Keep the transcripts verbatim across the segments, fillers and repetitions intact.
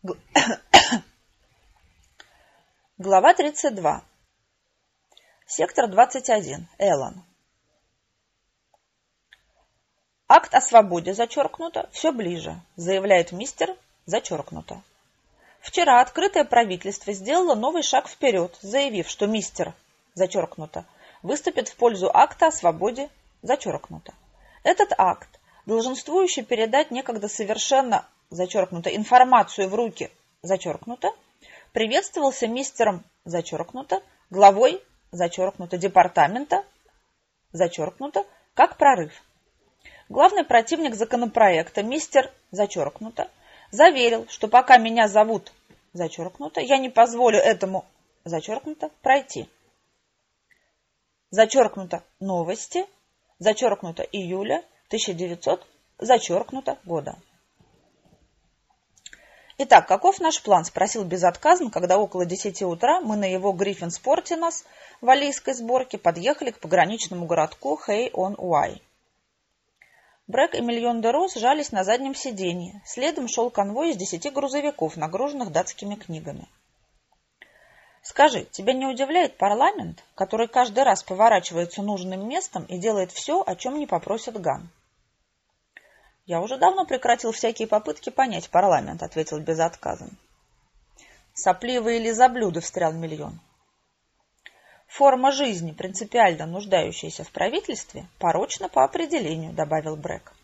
Глава тридцать два. Сектор двадцать один. Эллен. Акт о свободе, зачеркнуто, все ближе, заявляет мистер, зачеркнуто. Вчера открытое правительство сделало новый шаг вперед, заявив, что мистер, зачеркнуто, выступит в пользу акта о свободе, зачеркнуто. Этот акт, долженствующий передать некогда совершенно, зачеркнуто, информацию в руки, зачеркнуто, приветствовался мистером, зачеркнуто, главой, зачеркнуто, департамента, зачеркнуто, как прорыв. Главный противник законопроекта, мистер, зачеркнуто, заверил, что пока меня зовут, зачеркнуто, я не позволю этому, зачеркнуто, пройти. Зачеркнуто новости, зачеркнуто июля тысяча девятисотого, зачеркнуто года. «Итак, каков наш план?» – спросил безотказно, когда около десяти утра мы на его Гриффин-спортинос валлийской сборке подъехали к пограничному городку Хэй-он-Уай. Брэк и Миллион де Рос жались на заднем сиденье. Следом шел конвой из десяти грузовиков, нагруженных датскими книгами. «Скажи, тебя не удивляет парламент, который каждый раз поворачивается нужным местом и делает все, о чем не попросит Ган?» «Я уже давно прекратил всякие попытки понять парламент», — ответил безотказно. «Сопливые лизоблюды», — встрял Миллион. «Форма жизни, принципиально нуждающаяся в правительстве, порочна по определению», — добавил Брэк.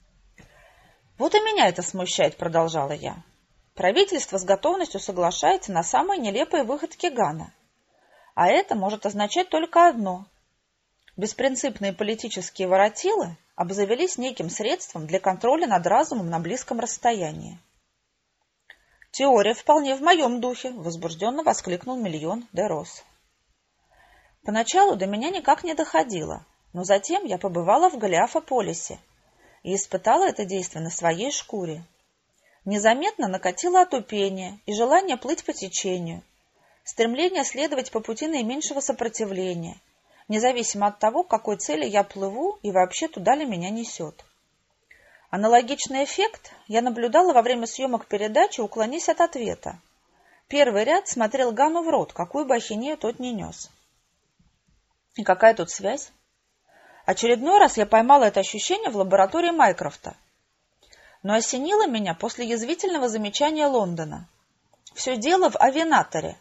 «Вот и меня это смущает», — продолжала я. «Правительство с готовностью соглашается на самые нелепые выходки Гана. А это может означать только одно. Беспринципные политические воротилы обзавелись неким средством для контроля над разумом на близком расстоянии». «Теория вполне в моем духе», — возбужденно воскликнул Миллион де Рос. Поначалу до меня никак не доходило, но затем я побывала в Голиафополисе и испытала это действие на своей шкуре. Незаметно накатило отупение и желание плыть по течению, стремление следовать по пути наименьшего сопротивления, независимо от того, к какой цели я плыву и вообще туда ли меня несет. Аналогичный эффект я наблюдала во время съемок передачи «Уклонись от ответа». Первый ряд смотрел Гану в рот, какую бы ахинею тот ни нес. И какая тут связь? Очередной раз я поймала это ощущение в лаборатории Майкрофта. Но осенило меня после язвительного замечания Лондона. Все дело в овинаторе.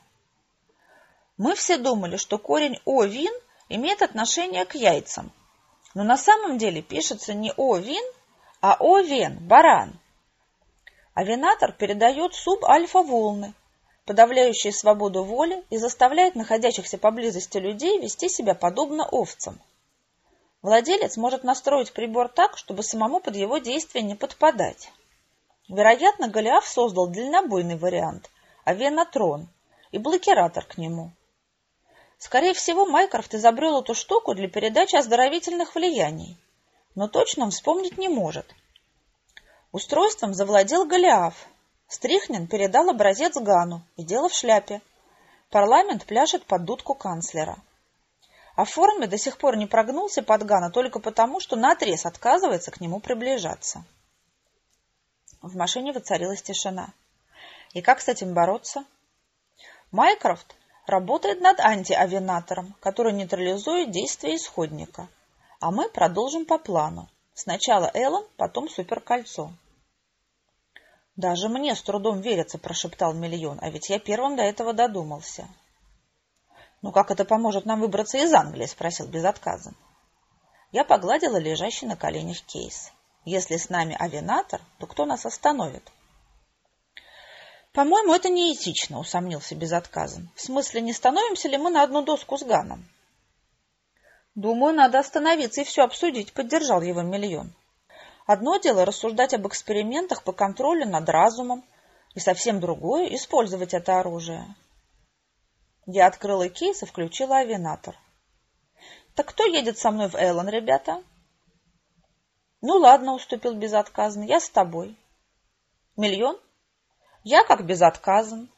Мы все думали, что корень «овин» имеет отношение к яйцам. Но на самом деле пишется не «овин», а «овен», баран. Овинатор передает суб-альфа-волны, подавляющие свободу воли, и заставляет находящихся поблизости людей вести себя подобно овцам. Владелец может настроить прибор так, чтобы самому под его действие не подпадать. Вероятно, Голиаф создал дальнобойный вариант – овенатрон и блокиратор к нему. Скорее всего, Майкрофт изобрел эту штуку для передачи оздоровительных влияний, но точно он вспомнить не может. Устройством завладел Голиаф. Стрихнин передал образец Гану, и дело в шляпе. Парламент пляшет под дудку канцлера. А в форме до сих пор не прогнулся под Гана только потому, что наотрез отказывается к нему приближаться. В машине воцарилась тишина. И как с этим бороться? Майкрофт работает над антиовинатором, который нейтрализует действие исходника. А мы продолжим по плану. Сначала Эллен, потом суперкольцо. «Даже мне с трудом верится», – прошептал Миллион, – «а ведь я первым до этого додумался». «Ну как это поможет нам выбраться из Англии?» – спросил безотказно. Я погладила лежащий на коленях кейс. «Если с нами овинатор, то кто нас остановит?» «По-моему, это неэтично», – усомнился безотказно. «В смысле, не становимся ли мы на одну доску с Ганом?» «Думаю, надо остановиться и все обсудить», – поддержал его Миллион. Одно дело рассуждать об экспериментах по контролю над разумом, и совсем другое – использовать это оружие. Я открыла кейс и включила овинатор. «Так кто едет со мной в Эллен, ребята?» «Ну ладно», – уступил безотказно, – «я с тобой». «Миллион?» «Я как безотказан».